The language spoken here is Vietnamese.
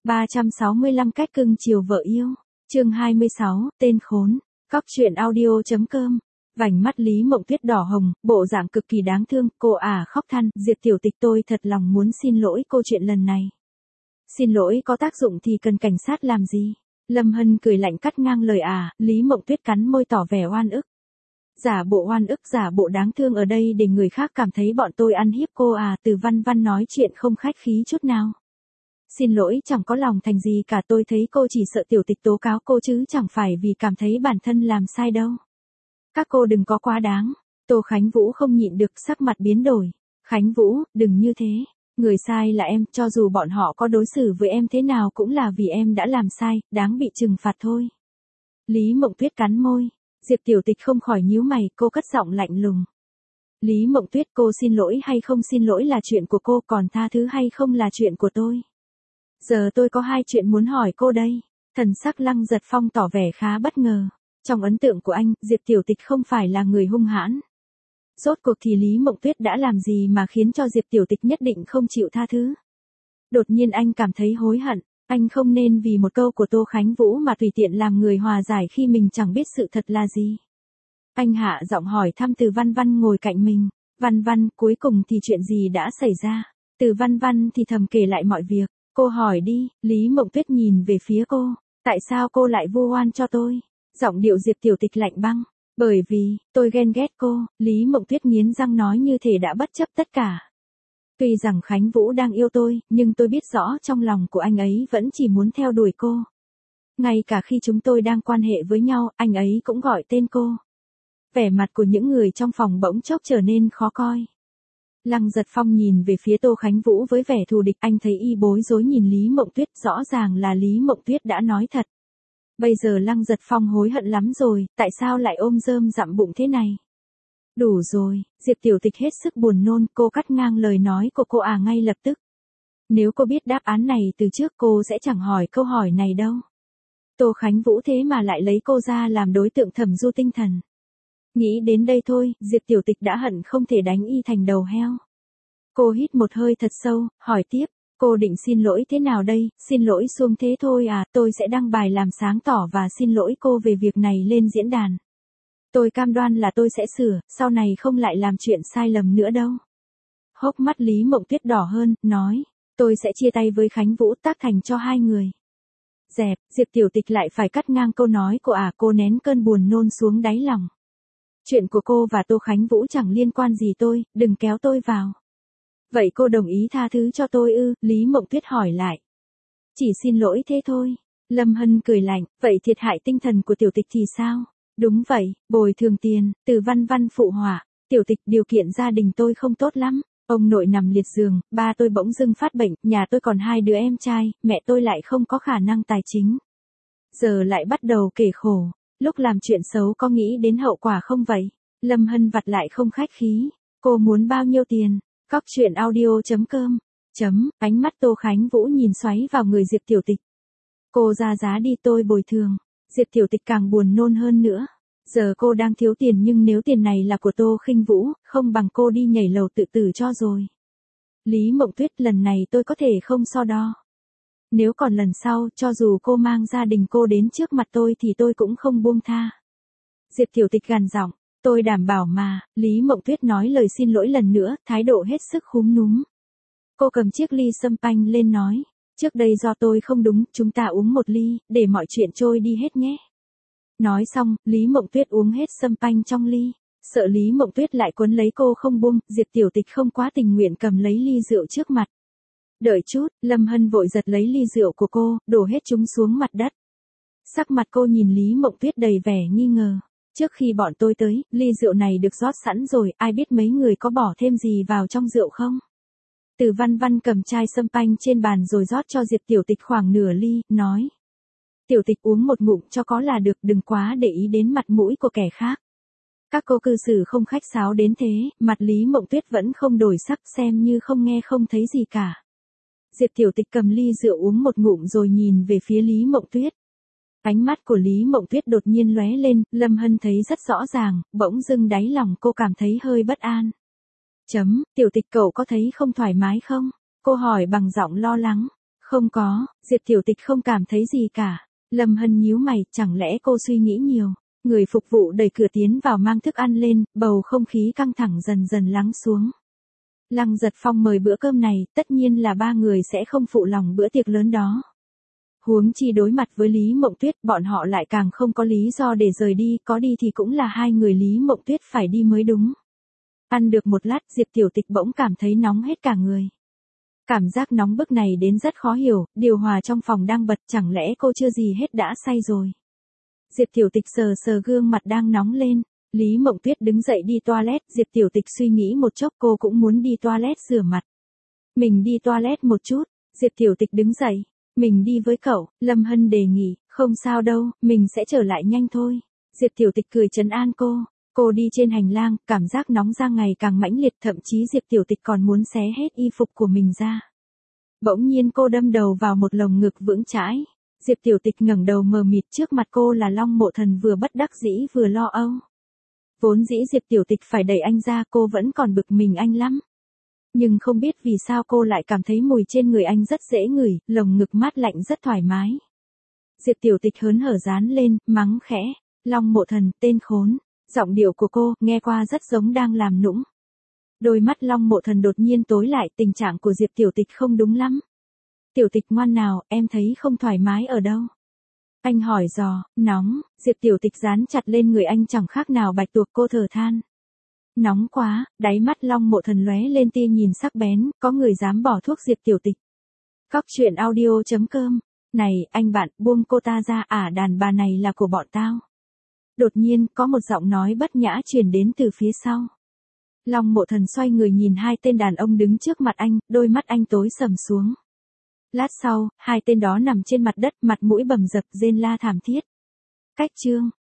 365 cách cưng chiều vợ yêu. Chương 26, tên khốn. Cóc truyện audio.com. Vành mắt Lý Mộng Tuyết đỏ hồng, bộ dạng cực kỳ đáng thương, cô khóc than, Diệp tiểu tịch tôi thật lòng muốn xin lỗi cô chuyện lần này. Xin lỗi có tác dụng thì cần cảnh sát làm gì? Lâm Hân cười lạnh cắt ngang lời Lý Mộng Tuyết cắn môi tỏ vẻ oan ức. Giả bộ oan ức, giả bộ đáng thương ở đây để người khác cảm thấy bọn tôi ăn hiếp cô Từ Văn Văn nói chuyện không khách khí chút nào. Xin lỗi chẳng có lòng thành gì cả, tôi thấy cô chỉ sợ tiểu tịch tố cáo cô chứ chẳng phải vì cảm thấy bản thân làm sai đâu. Các cô đừng có quá đáng. Tô Khánh Vũ không nhịn được, sắc mặt biến đổi. Khánh Vũ, đừng như thế. Người sai là em, cho dù bọn họ có đối xử với em thế nào cũng là vì em đã làm sai, đáng bị trừng phạt thôi. Lý Mộng Tuyết cắn môi. Diệp tiểu tịch không khỏi nhíu mày, cô cất giọng lạnh lùng. Lý Mộng Tuyết, cô xin lỗi hay không xin lỗi là chuyện của cô, còn tha thứ hay không là chuyện của tôi. Giờ tôi có hai chuyện muốn hỏi cô đây. Thần sắc Lăng Giật Phong tỏ vẻ khá bất ngờ. Trong ấn tượng của anh, Diệp tiểu tịch không phải là người hung hãn. Rốt cuộc thì Lý Mộng Tuyết đã làm gì mà khiến cho Diệp tiểu tịch nhất định không chịu tha thứ? Đột nhiên anh cảm thấy hối hận. Anh không nên vì một câu của Tô Khánh Vũ mà tùy tiện làm người hòa giải khi mình chẳng biết sự thật là gì. Anh hạ giọng hỏi thăm Từ Văn Văn ngồi cạnh mình. Văn Văn, cuối cùng thì chuyện gì đã xảy ra? Từ Văn Văn thì thầm kể lại mọi việc. Cô hỏi đi. Lý Mộng Tuyết nhìn về phía cô. Tại sao cô lại vu oan cho tôi? Giọng điệu Diệp tiểu tịch lạnh băng. Bởi vì, tôi ghen ghét cô. Lý Mộng Tuyết nghiến răng nói như thể đã bất chấp tất cả. Tuy rằng Khánh Vũ đang yêu tôi, nhưng tôi biết rõ trong lòng của anh ấy vẫn chỉ muốn theo đuổi cô. Ngay cả khi chúng tôi đang quan hệ với nhau, anh ấy cũng gọi tên cô. Vẻ mặt của những người trong phòng bỗng chốc trở nên khó coi. Lăng Giật Phong nhìn về phía Tô Khánh Vũ với vẻ thù địch, anh thấy y bối rối nhìn Lý Mộng Tuyết, rõ ràng là Lý Mộng Tuyết đã nói thật. Bây giờ Lăng Giật Phong hối hận lắm rồi, tại sao lại ôm rơm dặm bụng thế này? Đủ rồi, Diệp tiểu tịch hết sức buồn nôn, cô cắt ngang lời nói của cô ngay lập tức. Nếu cô biết đáp án này từ trước cô sẽ chẳng hỏi câu hỏi này đâu. Tô Khánh Vũ thế mà lại lấy cô ra làm đối tượng thẩm du tinh thần. Nghĩ đến đây thôi, Diệp tiểu tịch đã hận không thể đánh y thành đầu heo. Cô hít một hơi thật sâu, hỏi tiếp, cô định xin lỗi thế nào đây? Xin lỗi xuông thế thôi tôi sẽ đăng bài làm sáng tỏ và xin lỗi cô về việc này lên diễn đàn. Tôi cam đoan là tôi sẽ sửa, sau này không lại làm chuyện sai lầm nữa đâu. Hốc mắt Lý Mộng Tuyết đỏ hơn, nói, tôi sẽ chia tay với Khánh Vũ, tác thành cho hai người. Dẹp, Diệp tiểu tịch lại phải cắt ngang câu nói của cô nén cơn buồn nôn xuống đáy lòng. Chuyện của cô và Tô Khánh Vũ chẳng liên quan gì tôi, đừng kéo tôi vào. Vậy cô đồng ý tha thứ cho tôi ư? Lý Mộng Tuyết hỏi lại. Chỉ xin lỗi thế thôi. Lâm Hân cười lạnh, vậy thiệt hại tinh thần của tiểu tịch thì sao? Đúng vậy, bồi thường tiền. Từ Văn Văn phụ họa. Tiểu tịch, điều kiện gia đình tôi không tốt lắm. Ông nội nằm liệt giường, ba tôi bỗng dưng phát bệnh, nhà tôi còn hai đứa em trai, mẹ tôi lại không có khả năng tài chính. Giờ lại bắt đầu kể khổ. Lúc làm chuyện xấu có nghĩ đến hậu quả không vậy? Lâm Hân vặt lại không khách khí. Cô muốn bao nhiêu tiền? Cóc truyện audio.com. Ánh mắt Tô Khánh Vũ nhìn xoáy vào người Diệp tiểu tịch. Cô ra giá đi, tôi bồi thường. Diệp tiểu tịch càng buồn nôn hơn nữa. Giờ cô đang thiếu tiền, nhưng nếu tiền này là của Tô Khinh Vũ, không bằng cô đi nhảy lầu tự tử cho rồi. Lý Mộng Tuyết, lần này tôi có thể không so đo. Nếu còn lần sau, cho dù cô mang gia đình cô đến trước mặt tôi thì tôi cũng không buông tha. Diệp tiểu tịch gằn giọng, tôi đảm bảo mà. Lý Mộng Tuyết nói lời xin lỗi lần nữa, thái độ hết sức khúm núm. Cô cầm chiếc ly sâm panh lên nói, trước đây do tôi không đúng, chúng ta uống một ly, để mọi chuyện trôi đi hết nhé. Nói xong, Lý Mộng Tuyết uống hết sâm panh trong ly. Sợ Lý Mộng Tuyết lại quấn lấy cô không buông, Diệp tiểu tịch không quá tình nguyện cầm lấy ly rượu trước mặt. Đợi chút, Lâm Hân vội giật lấy ly rượu của cô, đổ hết chúng xuống mặt đất. Sắc mặt cô nhìn Lý Mộng Tuyết đầy vẻ nghi ngờ. Trước khi bọn tôi tới, ly rượu này được rót sẵn rồi, ai biết mấy người có bỏ thêm gì vào trong rượu không? Từ Văn Văn cầm chai sâm panh trên bàn rồi rót cho Diệp tiểu tịch khoảng nửa ly, nói. Tiểu tịch uống một ngụm cho có là được, đừng quá để ý đến mặt mũi của kẻ khác. Các cô cư xử không khách sáo đến thế, mặt Lý Mộng Tuyết vẫn không đổi sắc, xem như không nghe không thấy gì cả. Diệp tiểu tịch cầm ly rượu uống một ngụm rồi nhìn về phía Lý Mộng Tuyết. Ánh mắt của Lý Mộng Tuyết đột nhiên lóe lên, Lâm Hân thấy rất rõ ràng, bỗng dưng đáy lòng cô cảm thấy hơi bất an. Tiểu tịch, cậu có thấy không thoải mái không? Cô hỏi bằng giọng lo lắng. Không có, Diệp Tiểu Tịch không cảm thấy gì cả. Lâm Hân nhíu mày, chẳng lẽ cô suy nghĩ nhiều. Người phục vụ đẩy cửa tiến vào mang thức ăn lên, bầu không khí căng thẳng dần dần lắng xuống. Lăng Giật Phong mời bữa cơm này, tất nhiên là ba người sẽ không phụ lòng bữa tiệc lớn đó. Huống chi đối mặt với Lý Mộng Tuyết, bọn họ lại càng không có lý do để rời đi, có đi thì cũng là hai người Lý Mộng Tuyết phải đi mới đúng. Ăn được một lát, Diệp Tiểu Tịch bỗng cảm thấy nóng hết cả người. Cảm giác nóng bức này đến rất khó hiểu, điều hòa trong phòng đang bật, chẳng lẽ cô chưa gì hết đã say rồi. Diệp Tiểu Tịch sờ sờ gương mặt đang nóng lên. Lý Mộng Tuyết đứng dậy đi toilet, Diệp Tiểu Tịch suy nghĩ một chốc cô cũng muốn đi toilet rửa mặt. Mình đi toilet một chút, Diệp Tiểu Tịch đứng dậy. Mình đi với cậu, Lâm Hân đề nghị, không sao đâu, mình sẽ trở lại nhanh thôi. Diệp Tiểu Tịch cười trấn an cô. Cô đi trên hành lang, cảm giác nóng ra ngày càng mãnh liệt, thậm chí Diệp Tiểu Tịch còn muốn xé hết y phục của mình ra. Bỗng nhiên cô đâm đầu vào một lồng ngực vững chãi. Diệp Tiểu Tịch ngẩng đầu mờ mịt, trước mặt cô là Long Mộ Thần vừa bất đắc dĩ vừa lo âu. Vốn dĩ Diệp Tiểu Tịch phải đẩy anh ra, cô vẫn còn bực mình anh lắm. Nhưng không biết vì sao cô lại cảm thấy mùi trên người anh rất dễ ngửi, lồng ngực mát lạnh rất thoải mái. Diệp Tiểu Tịch hớn hở dán lên, mắng khẽ, Long Mộ Thần, tên khốn. Giọng điệu của cô, nghe qua rất giống đang làm nũng. Đôi mắt Long Mộ Thần đột nhiên tối lại, tình trạng của Diệp Tiểu Tịch không đúng lắm. Tiểu Tịch ngoan nào, em thấy không thoải mái ở đâu? Anh hỏi dò, nóng, Diệp Tiểu Tịch dán chặt lên người anh chẳng khác nào bạch tuộc, cô thở than. Nóng quá, đáy mắt Long Mộ Thần lóe lên tia nhìn sắc bén, có người dám bỏ thuốc Diệp Tiểu Tịch. Cóc truyện audio.com. Này, anh bạn, buông cô ta ra, đàn bà này là của bọn tao. Đột nhiên, có một giọng nói bất nhã truyền đến từ phía sau. Long Mộ Thần xoay người nhìn hai tên đàn ông đứng trước mặt anh, đôi mắt anh tối sầm xuống. Lát sau, hai tên đó nằm trên mặt đất, mặt mũi bầm dập, rên la thảm thiết. Cách chương.